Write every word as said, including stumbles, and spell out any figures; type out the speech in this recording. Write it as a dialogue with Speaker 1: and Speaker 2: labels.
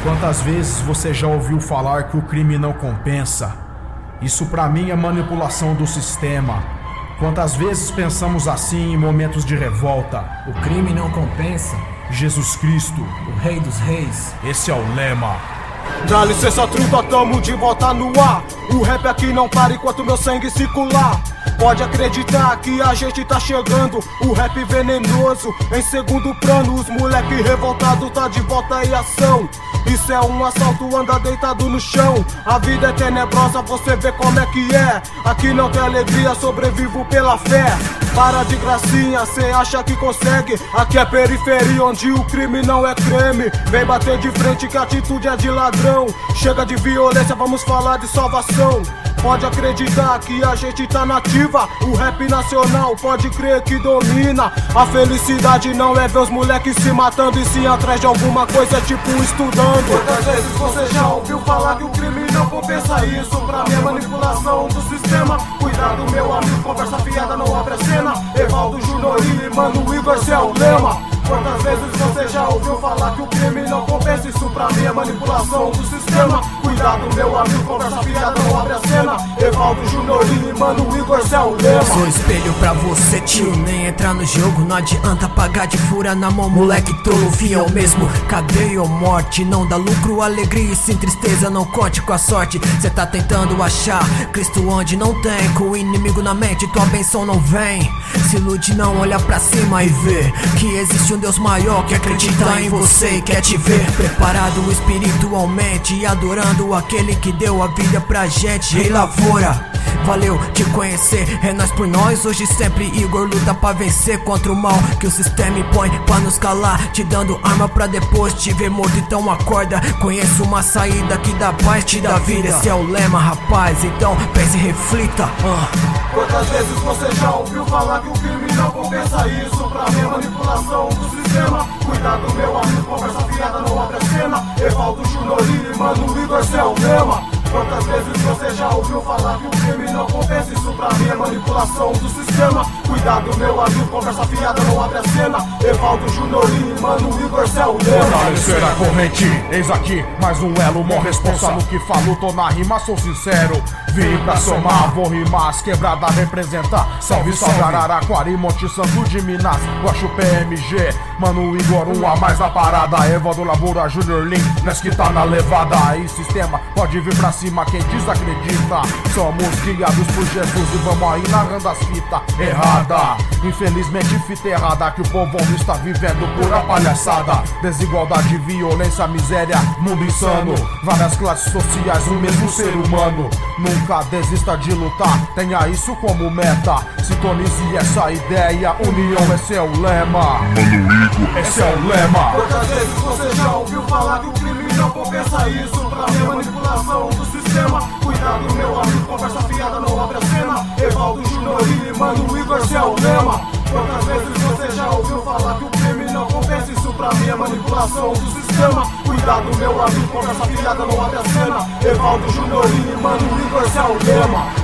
Speaker 1: Quantas vezes você já ouviu falar que o crime não compensa? Isso pra mim é manipulação do sistema. Quantas vezes pensamos assim em momentos de revolta?
Speaker 2: O crime não compensa?
Speaker 1: Jesus Cristo,
Speaker 2: o Rei dos Reis.
Speaker 1: Esse é o lema.
Speaker 3: Dá licença, truta, tamo de volta no ar. O rap aqui não para enquanto meu sangue circular. Pode acreditar que a gente tá chegando. O rap venenoso em segundo plano. Os moleque revoltado tá de volta em ação. Isso é um assalto, anda deitado no chão. A vida é tenebrosa, você vê como é que é. Aqui não tem alegria, sobrevivo pela fé. Para de gracinha, cê acha que consegue. Aqui é periferia onde o crime não é creme. Vem bater de frente que a atitude é de ladrão. Chega de violência, vamos falar de salvação. Pode acreditar que a gente tá nativa. O rap nacional pode crer que domina. A felicidade não é ver os moleques se matando e sim atrás de alguma coisa, é tipo estudando. Quantas vezes você já ouviu falar que o crime não compensa? Isso pra mim é manipulação do sistema. Cuidado meu amigo, conversa fiada não abre a cena. Evaldo Júnior e Mano Igor, cê é o lema. Quantas vezes você já ouviu falar que o crime não compensa? Isso pra mim é manipulação do sistema. Cuidado meu amigo, conversa fiada não abre a cena. Evaldo Júnior e Mano Igor, cê é o lema.
Speaker 2: Sou espelho pra você, tio, nem entrar no jogo. Não adianta pagar de fura na mão, moleque tolo. Fiel mesmo, cadeia ou morte. Não dá lucro, alegria e sem tristeza. Não conte com a sorte, cê tá tentando achar Cristo onde não tem. Com o inimigo na mente, tua benção não vem. Se ilude, não olha pra cima e vê que existe um Deus maior que acredita em você e quer te ver preparado espiritualmente e adorando aquele que deu a vida pra gente. Rei Lavoura, valeu te conhecer, é nós por nós. Hoje sempre Igor luta pra vencer contra o mal que o sistema impõe pra nos calar, te dando arma pra depois te ver morto. Então acorda, conheço uma saída que dá paz, te dá vida. Esse é o lema, rapaz, então pense e reflita. uh.
Speaker 3: Quantas vezes você já ouviu falar que o crime não compensa? Isso pra mim é manipulação do sistema. Cuidado meu amigo, conversa fiada não abre a cena. Evaldo Júnior e Mano Igor, cê é o lema. Quantas vezes você já ouviu falar que o crime não compensa? Isso pra mim é manipulação do sistema. Cuidado meu amigo, conversa fiada não abre a cena. Evaldo Júnior e Mano Igor, cê é o lema.
Speaker 1: Fortalecer a corrente, eis aqui mais um elo. Mó responsa no que falo, tô na rima, sou sincero. Vim pra somar, vou rimar, as quebradas representar. Salve, salve, Araraquara e Monte Santo de Minas. Guaxo P M G, Mano Igor, um a mais na parada. Evaldo Lavoura, Júnior Lin, nós que tá na levada. Aí sistema, pode vir pra cima quem desacredita. Somos guiados por Jesus e vamos aí narrando as fitas errada. Infelizmente fita errada que o povo está vivendo pura palhaçada. Desigualdade, violência, miséria, mundo insano. Várias classes sociais, o mesmo ser humano. Nunca desista de lutar, tenha isso como meta. Sintonize essa ideia, união, esse é o lema. Mano Igor, esse é o lema.
Speaker 3: Quantas vezes você já ouviu falar que o crime não compensa? Isso pra mim é manipulação do sistema. Cuidado meu amigo, conversa fiada não abre a cena. Evaldo Júnior e Mano Igor, cê é o lema. Quantas vezes você já ouviu falar que o crime não compensa? Isso pra mim é manipulação do sistema. Cuidado meu amigo, conversa fiada não abre a cena. Evaldo Júnior e Mano Igor, cê é o lema.